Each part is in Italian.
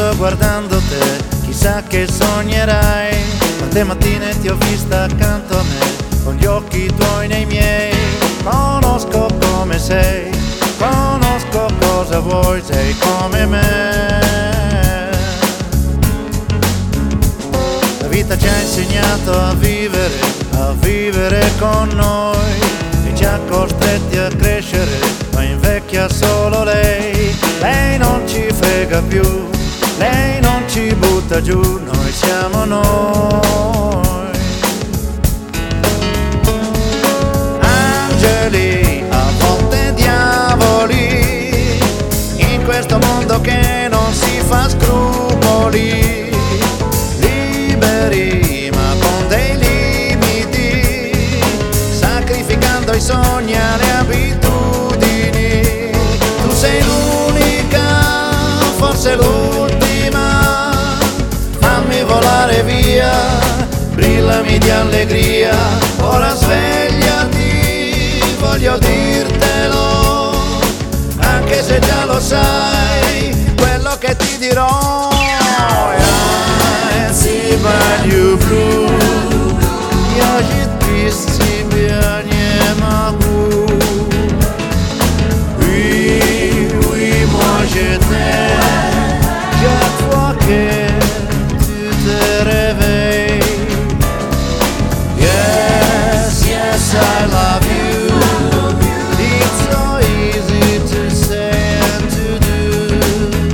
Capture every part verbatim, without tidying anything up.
sto guardando te, chissà che sognerai. Quante mattine ti ho vista accanto a me, con gli occhi tuoi nei miei. Conosco come sei, conosco cosa vuoi, sei come me. La vita ci ha insegnato a vivere, a vivere con noi, e ci ha costretti a crescere, ma invecchia solo lei. Lei non ci frega più, lei non ci butta giù, noi siamo noi. Angeli, a volte diavoli, in questo mondo che non si fa scrupoli. Liberi ma con dei limiti, sacrificando i sogni alle abitudini. Tu sei l'unica, forse l'ultima, fammi volare via, brillami di allegria. Ora svegliati, voglio dirtelo, anche se già lo sai, quello che ti dirò. I sbaglio blu, ja жить тебя не могу. Oui, oui, moi je t'aime, chaque fois que tu te réveilles. Yes, yes, I love you. It's so easy to say and to do.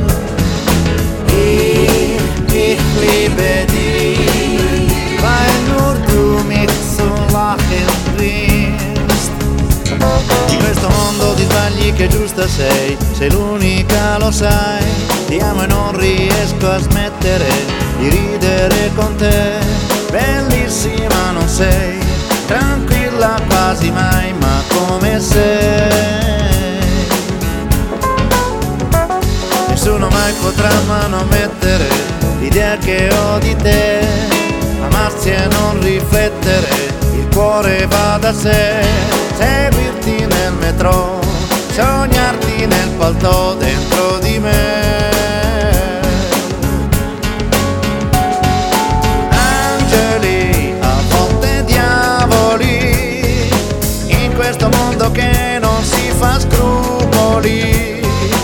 Ich, ich liebe dich, weil nur du mich so lachen bringst. In questo mondo di sbagli che giusta sei, sei l'unica, lo sai. Ti amo e non riesco a smettere di ridere con te. Bellissima non sei, tranquilla quasi mai, ma come sei. Nessuno mai potrà manomettere l'idea che ho di te. Amarsi e non riflettere, il cuore va da sé. Seguirti nel metro, sognarti nel palto dentro di me. Angeli, a volte diavoli, in questo mondo che non si fa scrupoli.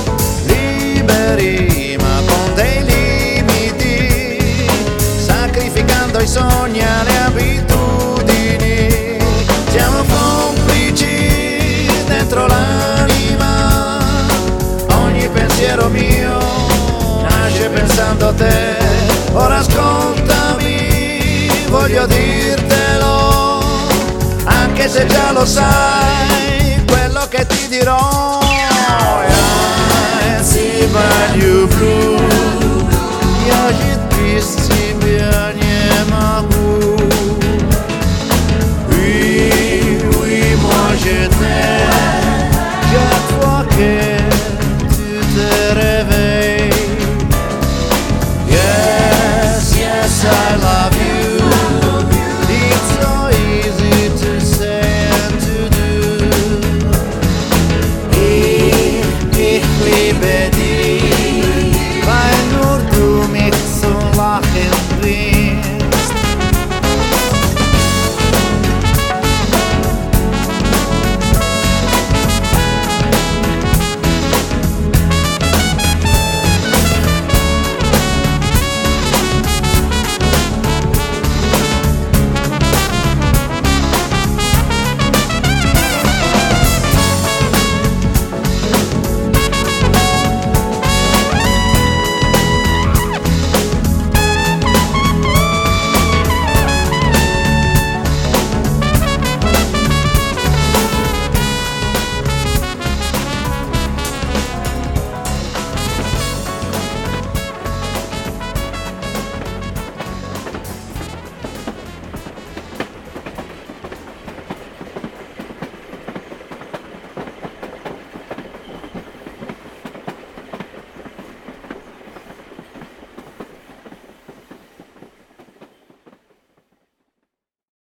Liberi ma con dei limiti, sacrificando i sogni alle abitudini. Siamo complici dentro l'anima, ogni pensiero mio nasce pensando a te. Ora ascoltami, voglio dirtelo, anche se già lo sai, quello che ti dirò. I sbaglio blu.